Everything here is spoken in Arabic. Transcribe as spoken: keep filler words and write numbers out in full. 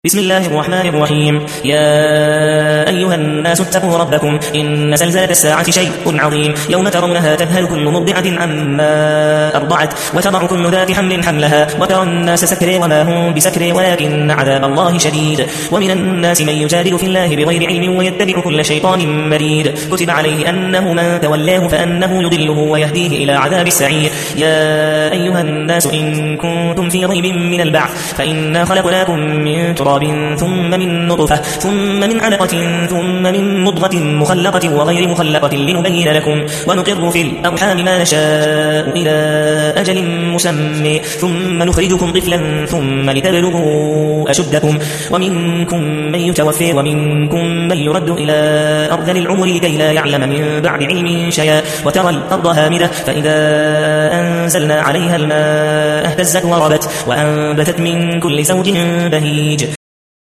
بسم الله الرحمن الرحيم. يا أيها الناس اتقوا ربكم إن زلزلة الساعة شيء عظيم، يوم ترونها تذهل كل مرضعة عما أرضعت وتضع كل ذات حمل حملها وترى الناس سكري وما هم بسكري ولكن عذاب الله شديد. ومن الناس من يجادل في الله بغير علم ويتبع كل شيطان مريد، كتب عليه أنه من تولاه فأنه يضله ويهديه إلى عذاب السعير. يا أيها الناس إن كنتم في ريب من البعث فإنا خلقناكم من تراب ثم من نطفة ثم من علقة ثم من مضغة مخلقة وغير مخلقة لنبين لكم ونقر في الأرحام ما نشاء إلى أجل مسمى ثم نخرجكم طفلا ثم لتبلغوا أشدكم ومنكم من يتوفي ومنكم من يرد إلى أرذل العمر لكي لا يعلم من بعد علم شيئا وترى الأرض هامدة فإذا أنزلنا عليها الماء اهتزت وربت وأنبتت من كل زوج بهيج